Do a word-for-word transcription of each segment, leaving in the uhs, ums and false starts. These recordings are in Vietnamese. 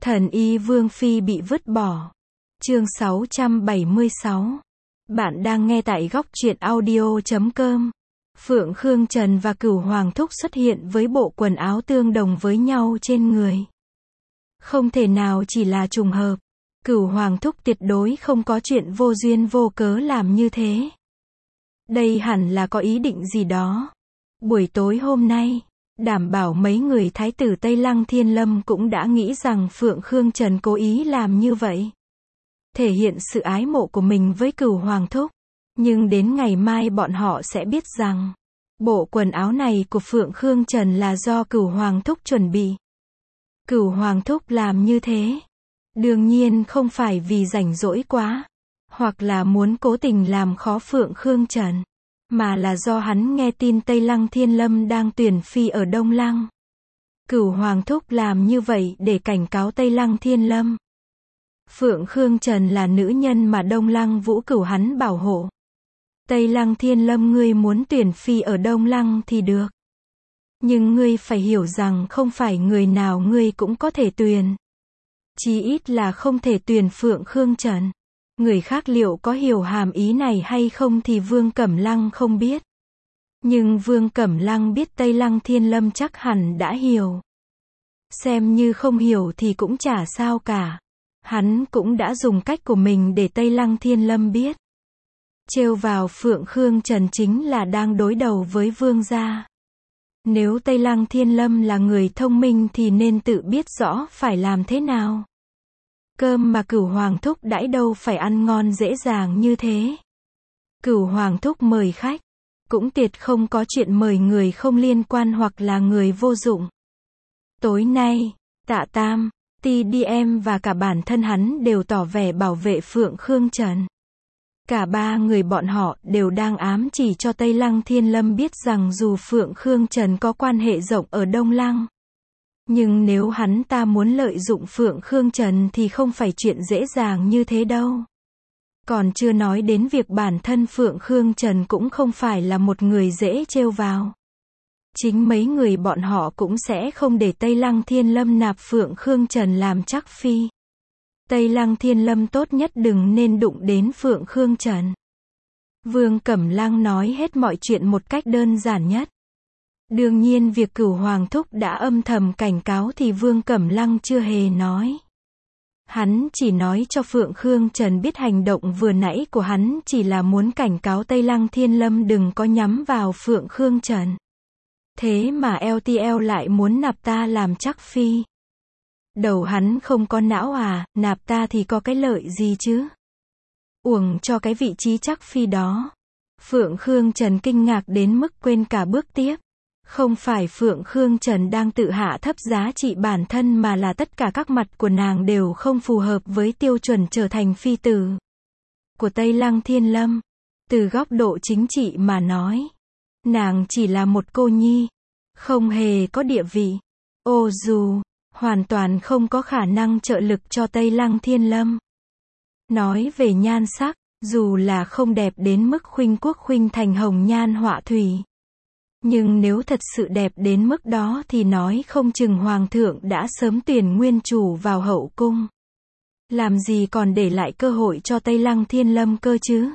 Thần y Vương Phi bị vứt bỏ. Chương sáu trăm bảy mươi sáu. Bạn đang nghe tại góc truyện audio chấm com. Phượng Khương Trần và Cửu Hoàng Thúc xuất hiện với bộ quần áo tương đồng với nhau trên người. Không thể nào chỉ là trùng hợp. Cửu Hoàng Thúc tuyệt đối không có chuyện vô duyên vô cớ làm như thế. Đây hẳn là có ý định gì đó. Buổi tối hôm nay, đảm bảo mấy người thái tử Tây Lăng Thiên Lâm cũng đã nghĩ rằng Phượng Khương Trần cố ý làm như vậy. Thể hiện sự ái mộ của mình với Cửu Hoàng Thúc. Nhưng đến ngày mai bọn họ sẽ biết rằng, bộ quần áo này của Phượng Khương Trần là do Cửu Hoàng Thúc chuẩn bị. Cửu Hoàng Thúc làm như thế, đương nhiên không phải vì rảnh rỗi quá, hoặc là muốn cố tình làm khó Phượng Khương Trần, mà là do hắn nghe tin Tây Lăng Thiên Lâm đang tuyển phi ở Đông Lăng. Cửu Hoàng Thúc làm như vậy để cảnh cáo Tây Lăng Thiên Lâm. Phượng Khương Trần là nữ nhân mà Đông Lăng Vũ Cửu hắn bảo hộ. Tây Lăng Thiên Lâm ngươi muốn tuyển phi ở Đông Lăng thì được. Nhưng ngươi phải hiểu rằng không phải người nào ngươi cũng có thể tuyển. Chí ít là không thể tuyển Phượng Khương Trần. Người khác liệu có hiểu hàm ý này hay không thì Vương Cẩm Lăng không biết. Nhưng Vương Cẩm Lăng biết Tây Lăng Thiên Lâm chắc hẳn đã hiểu. Xem như không hiểu thì cũng chả sao cả. Hắn cũng đã dùng cách của mình để Tây Lăng Thiên Lâm biết. Trêu vào Phượng Khương Trần chính là đang đối đầu với Vương gia. Nếu Tây Lăng Thiên Lâm là người thông minh thì nên tự biết rõ phải làm thế nào. Cơm mà Cửu Hoàng Thúc đãi đâu phải ăn ngon dễ dàng như thế. Cửu Hoàng Thúc mời khách, cũng tuyệt không có chuyện mời người không liên quan hoặc là người vô dụng. Tối nay, Tạ Tam, Ti Đi Em và cả bản thân hắn đều tỏ vẻ bảo vệ Phượng Khương Trần. Cả ba người bọn họ đều đang ám chỉ cho Tây Lăng Thiên Lâm biết rằng dù Phượng Khương Trần có quan hệ rộng ở Đông Lăng, nhưng nếu hắn ta muốn lợi dụng Phượng Khương Trần thì không phải chuyện dễ dàng như thế đâu. Còn chưa nói đến việc bản thân Phượng Khương Trần cũng không phải là một người dễ trêu vào. Chính mấy người bọn họ cũng sẽ không để Tây Lăng Thiên Lâm nạp Phượng Khương Trần làm chắc phi. Tây Lăng Thiên Lâm tốt nhất đừng nên đụng đến Phượng Khương Trần. Vương Cẩm Lăng nói hết mọi chuyện một cách đơn giản nhất. Đương nhiên việc Cửu Hoàng Thúc đã âm thầm cảnh cáo thì Vương Cẩm Lăng chưa hề nói. Hắn chỉ nói cho Phượng Khương Trần biết hành động vừa nãy của hắn chỉ là muốn cảnh cáo Tây Lăng Thiên Lâm đừng có nhắm vào Phượng Khương Trần. Thế mà lờ tê lờ lại muốn nạp ta làm chắc phi. Đầu hắn không có não à, nạp ta thì có cái lợi gì chứ? Uổng cho cái vị trí chắc phi đó. Phượng Khương Trần kinh ngạc đến mức quên cả bước tiếp. Không phải Phượng Khương Trần đang tự hạ thấp giá trị bản thân mà là tất cả các mặt của nàng đều không phù hợp với tiêu chuẩn trở thành phi tử của Tây Lăng Thiên Lâm. Từ góc độ chính trị mà nói, nàng chỉ là một cô nhi, không hề có địa vị. Ô dù, hoàn toàn không có khả năng trợ lực cho Tây Lăng Thiên Lâm. Nói về nhan sắc, dù là không đẹp đến mức khuynh quốc khuynh thành hồng nhan họa thủy. Nhưng nếu thật sự đẹp đến mức đó thì nói không chừng Hoàng thượng đã sớm tuyển nguyên chủ vào hậu cung. Làm gì còn để lại cơ hội cho Tây Lăng Thiên Lâm cơ chứ?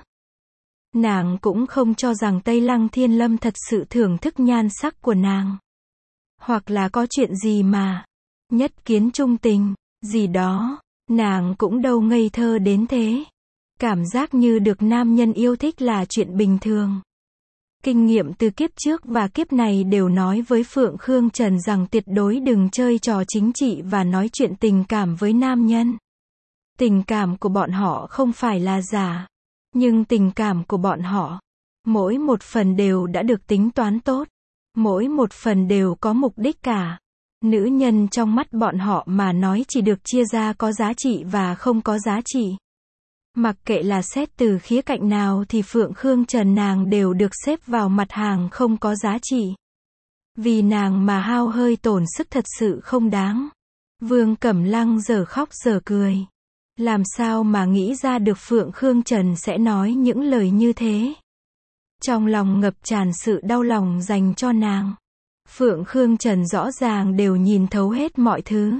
Nàng cũng không cho rằng Tây Lăng Thiên Lâm thật sự thưởng thức nhan sắc của nàng. Hoặc là có chuyện gì mà nhất kiến trung tình, gì đó, nàng cũng đâu ngây thơ đến thế. Cảm giác như được nam nhân yêu thích là chuyện bình thường. Kinh nghiệm từ kiếp trước và kiếp này đều nói với Phượng Khương Trần rằng tuyệt đối đừng chơi trò chính trị và nói chuyện tình cảm với nam nhân. Tình cảm của bọn họ không phải là giả, nhưng tình cảm của bọn họ, mỗi một phần đều đã được tính toán tốt, mỗi một phần đều có mục đích cả. Nữ nhân trong mắt bọn họ mà nói chỉ được chia ra có giá trị và không có giá trị. Mặc kệ là xét từ khía cạnh nào thì Phượng Khương Trần nàng đều được xếp vào mặt hàng không có giá trị. Vì nàng mà hao hơi tổn sức thật sự không đáng. Vương Cẩm Lăng giờ khóc giờ cười. Làm sao mà nghĩ ra được Phượng Khương Trần sẽ nói những lời như thế. Trong lòng ngập tràn sự đau lòng dành cho nàng. Phượng Khương Trần rõ ràng đều nhìn thấu hết mọi thứ.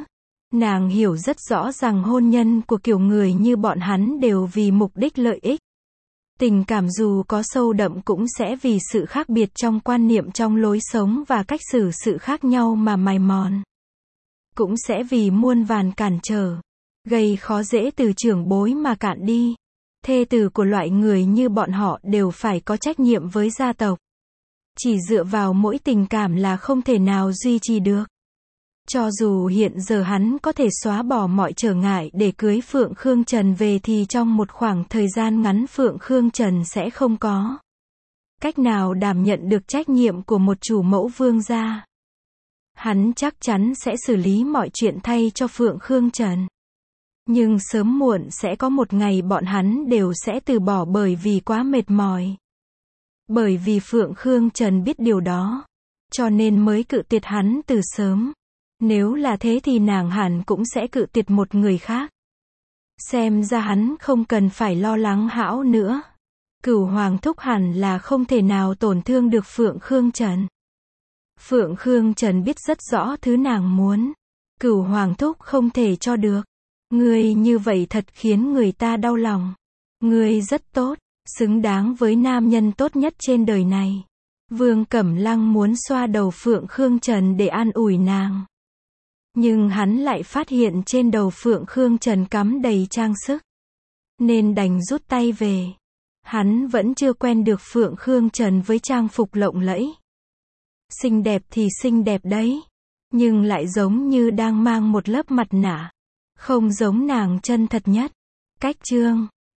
Nàng hiểu rất rõ rằng hôn nhân của kiểu người như bọn hắn đều vì mục đích lợi ích. Tình cảm dù có sâu đậm cũng sẽ vì sự khác biệt trong quan niệm, trong lối sống và cách xử sự khác nhau mà mài mòn. Cũng sẽ vì muôn vàn cản trở, gây khó dễ từ trưởng bối mà cạn đi. Thê tử của loại người như bọn họ đều phải có trách nhiệm với gia tộc. Chỉ dựa vào mỗi tình cảm là không thể nào duy trì được. Cho dù hiện giờ hắn có thể xóa bỏ mọi trở ngại để cưới Phượng Khương Trần về thì trong một khoảng thời gian ngắn Phượng Khương Trần sẽ không có cách nào đảm nhận được trách nhiệm của một chủ mẫu vương gia. Hắn chắc chắn sẽ xử lý mọi chuyện thay cho Phượng Khương Trần. Nhưng sớm muộn sẽ có một ngày bọn hắn đều sẽ từ bỏ bởi vì quá mệt mỏi. Bởi vì Phượng Khương Trần biết điều đó, cho nên mới cự tuyệt hắn từ sớm. Nếu là thế thì nàng hẳn cũng sẽ cự tuyệt một người khác. Xem ra hắn không cần phải lo lắng hão nữa. Cửu Hoàng thúc hẳn là không thể nào tổn thương được Phượng Khương Trần. Phượng Khương Trần biết rất rõ thứ nàng muốn. Cửu Hoàng thúc không thể cho được. Ngươi như vậy thật khiến người ta đau lòng. Ngươi rất tốt, xứng đáng với nam nhân tốt nhất trên đời này. Vương Cẩm Lăng muốn xoa đầu Phượng Khương Trần để an ủi nàng. Nhưng hắn lại phát hiện trên đầu Phượng Khương Trần cắm đầy trang sức. Nên đành rút tay về. Hắn vẫn chưa quen được Phượng Khương Trần với trang phục lộng lẫy. Xinh đẹp thì xinh đẹp đấy. Nhưng lại giống như đang mang một lớp mặt nạ. Không giống nàng chân thật nhất. Cách chương